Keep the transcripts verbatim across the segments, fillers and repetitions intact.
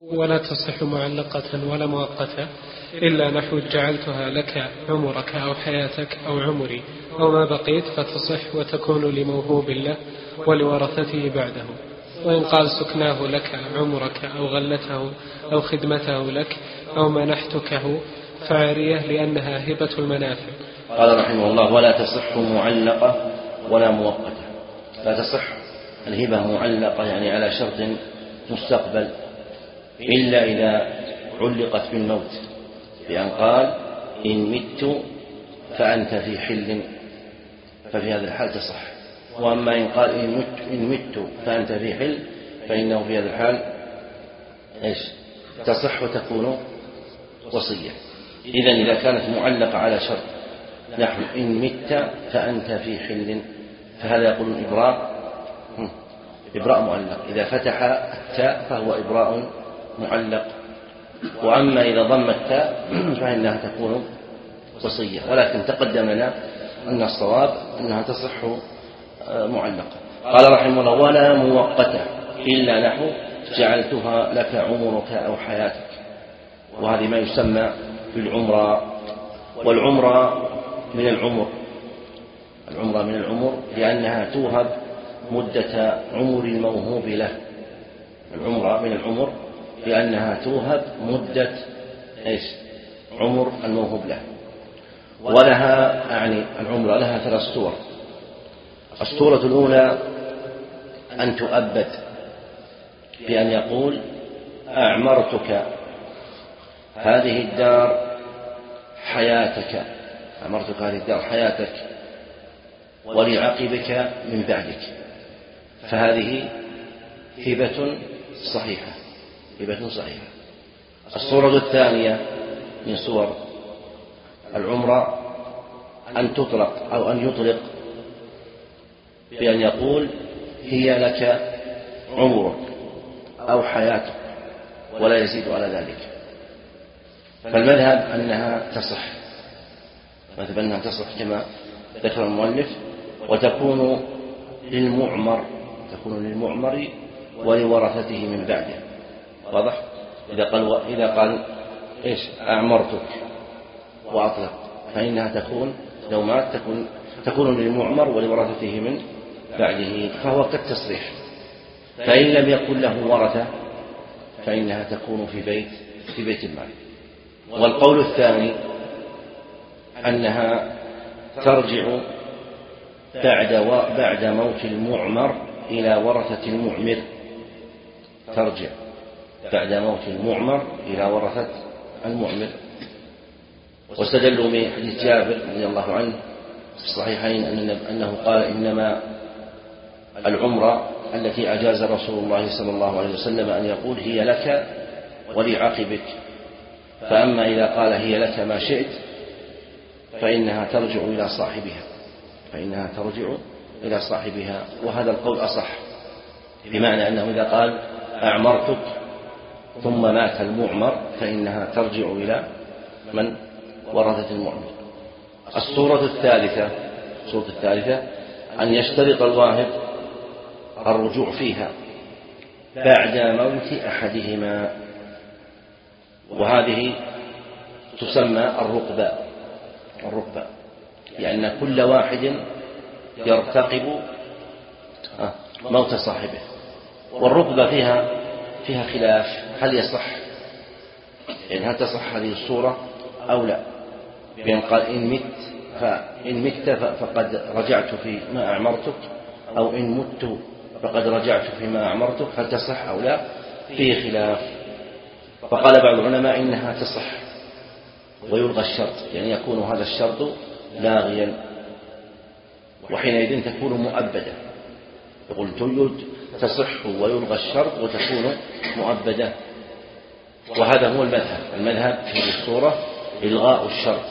ولا تصح معلقة ولا مؤقتة إلا نحو جعلتها لك عمرك أو حياتك أو عمري أو ما بقيت فتصح وتكون لموهوب له ولورثته بعده. وإن قال سكناه لك عمرك أو غلته أو خدمته لك أو منحتكه فعارية لأنها هبة المنافع. قال رحمه الله: ولا تصح معلقة ولا مؤقتة. لا تصح الهبة معلقة يعني على شرط مستقبل إلا إذا علقت بالموت، بأن قال: إن مت فأنت في حل، ففي هذا الحال تصح. وأما إن قال إن مت, إن مت فأنت في حل فإنه في هذا الحال إيش؟ تصح وتكون وصية. إذن إذا كانت معلقة على شرط نحو إن مت فأنت في حل، فهذا يقول إبراء إبراء معلق. إذا فتح التاء فهو إبراء معلق. وأما إذا ضم التاء فإنها تكون وصية. ولكن تقدم لنا أن الصواب أنها تصح معلقة. قال رحمه الله: ولا مؤقتة إلا نحو جعلتها لك عمرك أو حياتك. وهذه ما يسمى بالعمرة. والعمرة من العمر العمرة من العمر لأنها توهب مدة عمر الموهوب له. العمرة من العمر لأنها توهب مدة إيش؟ عمر الموهوب له. ولها يعني العمرة لها ثلاث صور. الصورة الأولى أن تؤبد بأن يقول: أعمرتك هذه الدار حياتك أعمرتك هذه الدار حياتك ولعقبك من بعدك. فهذه هبة صحيحة هبة صحيحة. الصورة الثانية من صور العمرة أن تطلق أو أن يطلق بأن يقول: هي لك عمرك أو حياتك ولا يزيد على ذلك. فالمذهب أنها تصح مذهب أنها تصح كما ذكر المؤلف، وتكون للمعمر تكون للمعمر ولورثته من بعده. واضح؟ إذا قال إذا قال إيش؟ أعمرتك وأطلق فإنها تكون لو مات تكون تكون للمعمر ولورثته من بعده، فهو كالتصريح. فإن لم يكن له ورثة فإنها تكون في بيت في بيت المال. والقول الثاني أنها ترجع بعد بعد موت المعمر إلى ورثة المعمر ترجع بعد موت المعمر إلى ورثة المعمر. واستدلوا من حديث جابر رضي الله عنه في الصحيحين أنه قال: إنما العمرة التي أجاز رسول الله صلى الله عليه وسلم أن يقول: هي لك ولعقبك. فأما إذا قال: هي لك ما شئت فإنها ترجع إلى صاحبها فإنها ترجع إلى صاحبها. وهذا القول أصح، بمعنى أنه إذا قال: أعمرتك ثم مات المعمر فإنها ترجع إلى من ورثة المعمر. الصورة الثالثة الصورة الثالثة أن يشترط الواهب الرجوع فيها بعد موت أحدهما، وهذه تسمى الرقبة الرقبة لأن كل واحد يرتقب موت صاحبه. والرقبة فيها فيها خلاف، هل يصح يعني هل تصح هذه الصورة أو لا؟ بأن قال: إن مت فإن مت فقد رجعت في ما أعمرتك، أو إن مت فقد رجعت فيما أعمرتك، هل تصح أو لا؟ فيه خلاف. فقال بعض العلماء إنها تصح ويلغى الشرط، يعني يكون هذا الشرط لاغيا، وحينئذ تكون مؤبدة. يقول تجد تصح ويلغى الشرط وتكون مؤبدة. وهذا هو المذهب المذهب في الصورة إلغاء الشرط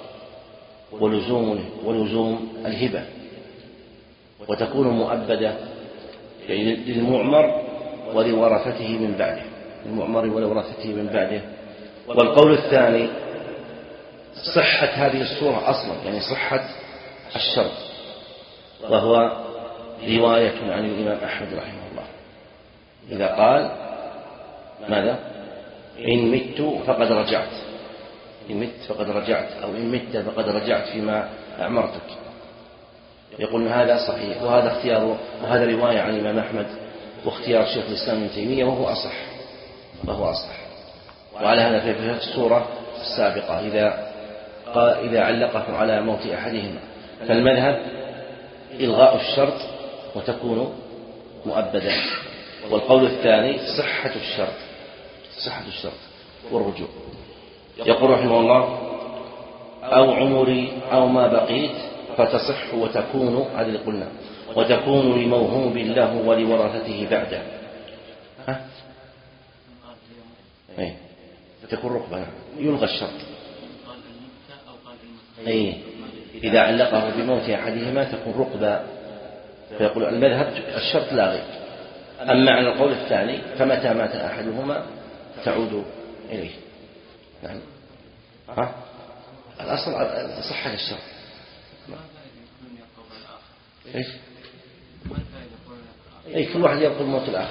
ولزوم ولزوم الهبة، وتكون مؤبدة يعني للمعمر ولورثته من بعده المعمر ولورثته من بعده. والقول الثاني صحة هذه الصورة أصلا، يعني صحة الشرط، وهو رواية عن الإمام أحمد رحمه الله إذا قال ماذا إن مت فقد رجعت، إن مت فقد رجعت، أو إن مت فقد رجعت فيما أعمرتك. يقول هذا صحيح، وهذا اختيار، وهذا رواية عن الإمام أحمد واختيار شيخ الإسلام ابن تيمية، وهو أصح وهو أصح. وعلى هذا في السورة السابقة إذا قال إذا علقه على موت أحدهما فالمذهب إلغاء الشرط وتكون مؤبدا، والقول الثاني صحة الشرط صحة الشرط والرجوع. يقول رحمه الله: أو عمري أو ما بقيت فتصح وتكون، هذا اللي قلنا، وتكون لموهوب له ولورثته بعده. ها؟ أي تكون رقبة، يلغى الشرط. أي إذا علقه بموت أحدهما تكون رقبة، فيقول المذهب الشرط لاغي. أما عن القول الثاني فمتى مات أحدهما تعود إليه. يعني ها؟ الأصل صحة الشرط. إيش؟ أي كل واحد يقول موت الآخر.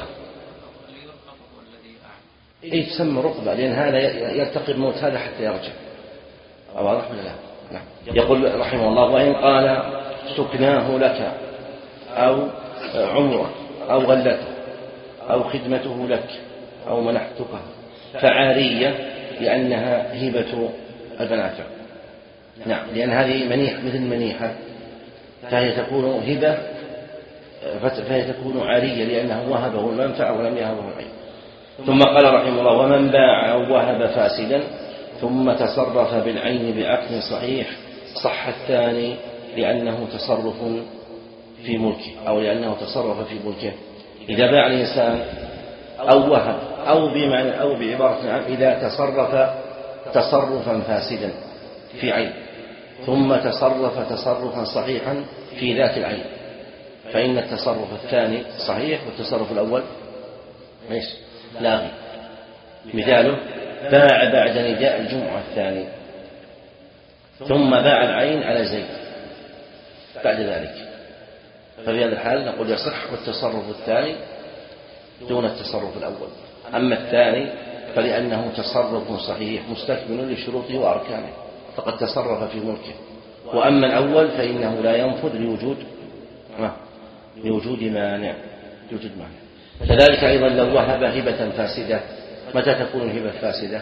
أي تسمى رقبة، لأن هذا يرتقي بموت هذا حتى يرجع. واضح ولا لا؟ نعم. يقول رحمه الله: وإن قال سكناه لك أو عمره أو غلته أو خدمته لك أو منحتك فعارية، لأنها هبة المنافع. نعم، لأن هذه منيحة مثل منيحة، فهي تكون هبة، فهي تكون عارية لأنه وهبه المنفعة ولم يهبه العين. ثم قال رحمه الله: ومن باع أو وهب فاسدا ثم تصرف بالعين بعقد صحيح صح الثاني، لأنه تصرف في ملكه، أو لأنه تصرف في ملكه. إذا باع الإنسان أو وهب أو بمعنى أو بعبارة عن إذا تصرف تصرفا فاسدا في عين ثم تصرف تصرفا صحيحا في ذات العين، فإن التصرف الثاني صحيح والتصرف الأول ليش لاغي. مثاله: باع بعد نداء الجمعة الثاني ثم باع العين على زيد بعد ذلك، ففي هذا الحال نقول يصح التصرف الثاني دون التصرف الأول. أما الثاني فلأنه تصرف صحيح مستكمل لشروطه وأركانه، فقد تصرف في ملكه. وأما الأول فإنه لا ينفذ لوجود لوجود مانع لوجود مانع. كذلك أيضا لو وهب هبة فاسدة، متى تكون الهبة فاسدة؟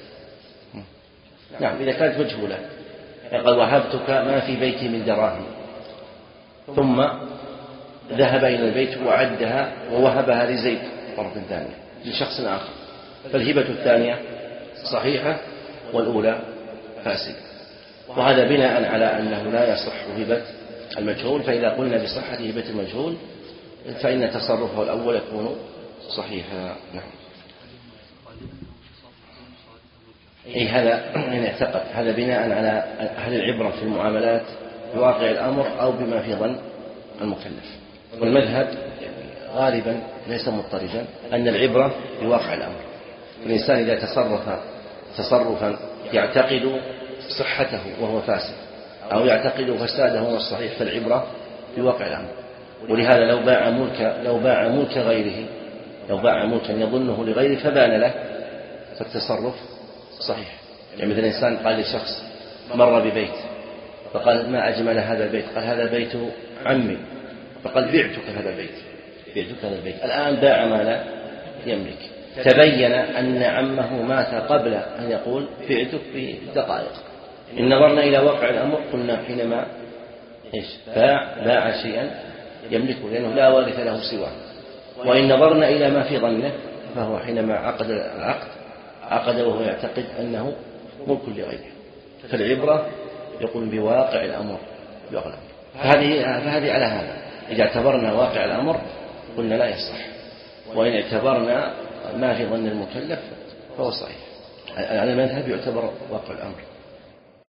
نعم، إذا كانت مجهولة. قال: وهبتك ما في بيتي من دراهم، ثم ذهب إلى البيت وعدها ووهبها لزيد مرة ثانية لشخص آخر، فالهبة الثانية صحيحة والأولى فاسدة. وهذا بناء على أنه لا يصح هبة المجهول، فإذا قلنا بصحة هبة المجهول فإن تصرفه الأول يكون صحيحا. نعم. أي هذا إن اعتقد، هذا بناء على أهل العبرة في المعاملات بواقع الأمر أو بما في ظن المكلف. والمذهب غالبا ليس مضطردا أن العبرة بواقع الأمر. الإنسان إذا تصرف تصرفا يعتقد صحته وهو فاسد أو يعتقد فساده وهو الصحيح، فالعبرة بواقع الأمر. ولهذا لو باع ملك لو باع ملك غيره لو باع ملكا يظنه لغيره فبان له، فالتصرف صحيح. يعني مثل إنسان قال لشخص مر ببيت فقال: ما أجمل هذا البيت، قال: هذا بيت عمي، فقال: بعتك هذا البيت بعتك هذا البيت الآن باع ما لا يملك. تبين أن عمه مات قبل أن يقول بعتك بدقائق. إن نظرنا إلى واقع الأمر قلنا حينما إيش باع باع شيئا يملكه لأنه لا وارث له سواه. وإن نظرنا إلى ما في ظنه فهو حينما عقد العقد عقد وهو يعتقد أنه ملك لغيره. فالعبرة يقول بواقع الأمر بواقع الأمر. فهذه فهذه على هذا إذا اعتبرنا واقع الأمر قلنا لا يصح، وإن اعتبرنا ما في ظن المكلف فهو صحيح. على المذهب يعتبر واقع الأمر.